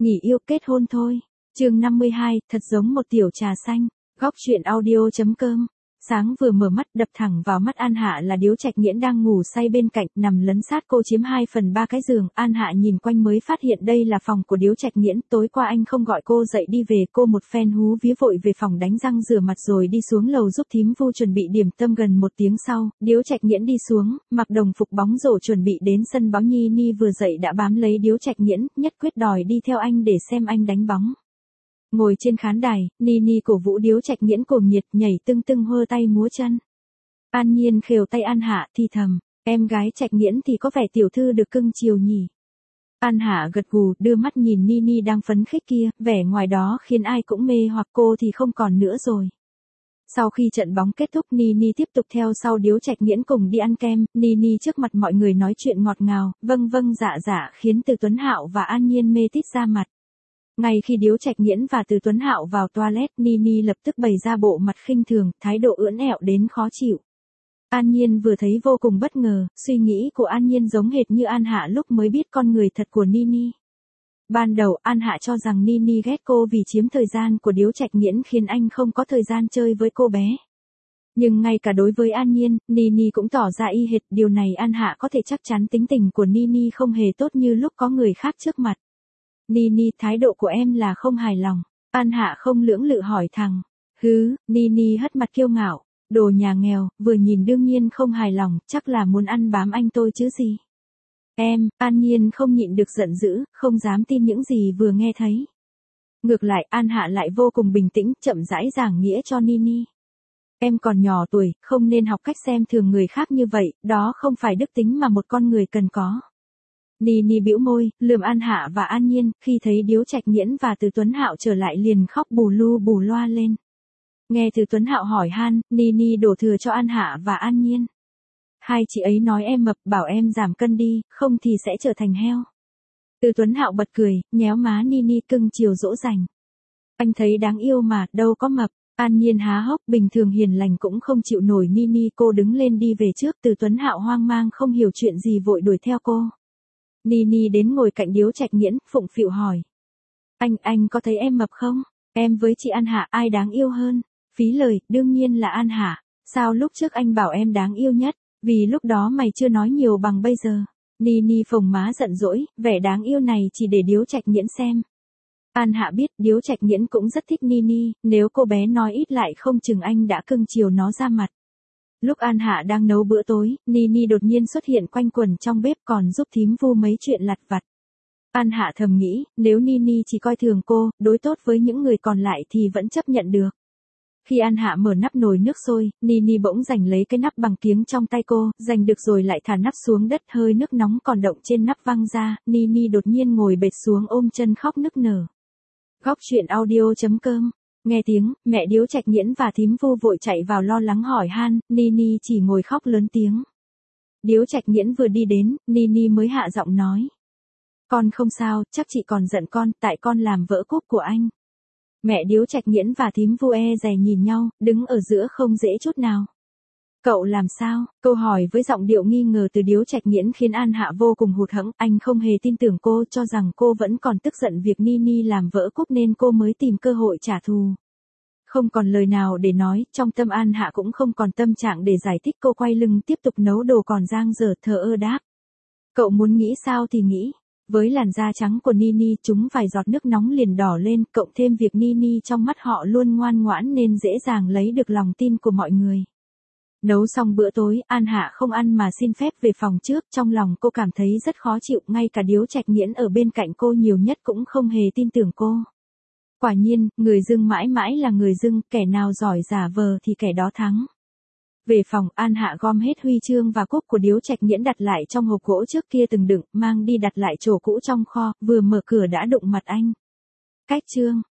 Nghỉ yêu kết hôn thôi. Chương 52, thật giống một tiểu trà xanh. Góc truyện audio.com. Sáng vừa mở mắt đập thẳng vào mắt An Hạ là Điếu Trạch Nghiễn đang ngủ say bên cạnh, nằm lấn sát cô chiếm 2/3 cái giường. An Hạ nhìn quanh mới phát hiện đây là phòng của Điếu Trạch Nghiễn, tối qua anh không gọi cô dậy đi về, cô một phen hú vía vội về phòng đánh răng rửa mặt rồi đi xuống lầu giúp thím Vu chuẩn bị điểm tâm. Gần 1 tiếng sau, Điếu Trạch Nghiễn đi xuống, mặc đồng phục bóng rổ chuẩn bị đến sân bóng. Nhi vừa dậy đã bám lấy Điếu Trạch Nghiễn, nhất quyết đòi đi theo anh để xem anh đánh bóng. Ngồi trên khán đài, Nini cổ vũ Điếu Trạch Nghiễn cuồng nhiệt nhảy tưng tưng hơ tay múa chân. An Nhiên khều tay An Hạ thì thầm, em gái Trạch Nghiễn thì có vẻ tiểu thư được cưng chiều nhỉ. An Hạ gật gù đưa mắt nhìn Nini đang phấn khích kia, vẻ ngoài đó khiến ai cũng mê hoặc, cô thì không còn nữa rồi. Sau khi trận bóng kết thúc, Nini tiếp tục theo sau Điếu Trạch Nghiễn cùng đi ăn kem. Nini trước mặt mọi người nói chuyện ngọt ngào, vâng vâng dạ dạ khiến Từ Tuấn Hạo và An Nhiên mê tít ra mặt. Ngay khi Điếu Trạch Nghiễn và Từ Tuấn Hạo vào toilet, Nini lập tức bày ra bộ mặt khinh thường, thái độ ưỡn ẹo đến khó chịu. An Nhiên vừa thấy vô cùng bất ngờ, suy nghĩ của An Nhiên giống hệt như An Hạ lúc mới biết con người thật của Nini. Ban đầu An Hạ cho rằng Nini ghét cô vì chiếm thời gian của Điếu Trạch Nghiễn khiến anh không có thời gian chơi với cô bé. Nhưng ngay cả đối với An Nhiên, Nini cũng tỏ ra y hệt, điều này An Hạ có thể chắc chắn tính tình của Nini không hề tốt như lúc có người khác trước mặt. Nini, thái độ của em là không hài lòng. An Hạ không lưỡng lự hỏi thẳng. Hứ, Nini hất mặt kiêu ngạo. Đồ nhà nghèo, vừa nhìn đương nhiên không hài lòng, chắc là muốn ăn bám anh tôi chứ gì. Em, An Nhiên không nhịn được giận dữ, không dám tin những gì vừa nghe thấy. Ngược lại, An Hạ lại vô cùng bình tĩnh, chậm rãi giảng nghĩa cho Nini. Em còn nhỏ tuổi, không nên học cách xem thường người khác như vậy, đó không phải đức tính mà một con người cần có. Nini bĩu môi, lườm An Hạ và An Nhiên, khi thấy Điếu Trạch Nghiễn và Từ Tuấn Hạo trở lại liền khóc bù lu bù loa lên. Nghe Từ Tuấn Hạo hỏi han, Nini đổ thừa cho An Hạ và An Nhiên. Hai chị ấy nói em mập, bảo em giảm cân đi, không thì sẽ trở thành heo. Từ Tuấn Hạo bật cười, nhéo má Nini cưng chiều dỗ dành. Anh thấy đáng yêu mà, đâu có mập. An Nhiên há hốc, bình thường hiền lành cũng không chịu nổi Nini, cô đứng lên đi về trước. Từ Tuấn Hạo hoang mang không hiểu chuyện gì vội đuổi theo cô. Nini đến ngồi cạnh Điếu Trạch Nghiễn, phụng phịu hỏi. Anh có thấy em mập không? Em với chị An Hạ ai đáng yêu hơn? Phí lời, đương nhiên là An Hạ. Sao lúc trước anh bảo em đáng yêu nhất? Vì lúc đó mày chưa nói nhiều bằng bây giờ. Nini phồng má giận dỗi, vẻ đáng yêu này chỉ để Điếu Trạch Nghiễn xem. An Hạ biết Điếu Trạch Nghiễn cũng rất thích Nini, nếu cô bé nói ít lại không chừng anh đã cưng chiều nó ra mặt. Lúc An Hạ đang nấu bữa tối, Nini đột nhiên xuất hiện quanh quẩn trong bếp còn giúp thím Vu mấy chuyện lặt vặt. An Hạ thầm nghĩ, nếu Nini chỉ coi thường cô, đối tốt với những người còn lại thì vẫn chấp nhận được. Khi An Hạ mở nắp nồi nước sôi, Nini bỗng giành lấy cái nắp bằng kiếng trong tay cô, giành được rồi lại thả nắp xuống đất, hơi nước nóng còn động trên nắp văng ra, Nini đột nhiên ngồi bệt xuống ôm chân khóc nức nở. Góc truyện audio.com. Nghe tiếng, mẹ Điếu Trạch Nghiễn và thím Vu vội chạy vào lo lắng hỏi han, Nini chỉ ngồi khóc lớn tiếng. Điếu Trạch Nghiễn vừa đi đến, Nini mới hạ giọng nói. Con không sao, chắc chị còn giận con, tại con làm vỡ cúp của anh. Mẹ Điếu Trạch Nghiễn và thím Vu dè nhìn nhau, đứng ở giữa không dễ chút nào. Cậu làm sao? Câu hỏi với giọng điệu nghi ngờ từ Điếu Trạch Nghiễn khiến An Hạ vô cùng hụt hẫng, anh không hề tin tưởng cô, cho rằng cô vẫn còn tức giận việc Nini làm vỡ cúp nên cô mới tìm cơ hội trả thù. Không còn lời nào để nói, trong tâm An Hạ cũng không còn tâm trạng để giải thích, cô quay lưng tiếp tục nấu đồ còn dang dở, thờ ơ đáp. Cậu muốn nghĩ sao thì nghĩ. Với làn da trắng của Nini, chúng vài giọt nước nóng liền đỏ lên, cộng thêm việc Nini trong mắt họ luôn ngoan ngoãn nên dễ dàng lấy được lòng tin của mọi người. Nấu xong bữa tối, An Hạ không ăn mà xin phép về phòng trước, trong lòng cô cảm thấy rất khó chịu, ngay cả Điếu Trạch Nghiễn ở bên cạnh cô nhiều nhất cũng không hề tin tưởng cô. Quả nhiên, người dưng mãi mãi là người dưng, kẻ nào giỏi giả vờ thì kẻ đó thắng. Về phòng, An Hạ gom hết huy chương và cúp của Điếu Trạch Nghiễn đặt lại trong hộp gỗ trước kia từng đựng, mang đi đặt lại chỗ cũ trong kho, vừa mở cửa đã đụng mặt anh. Cách chương.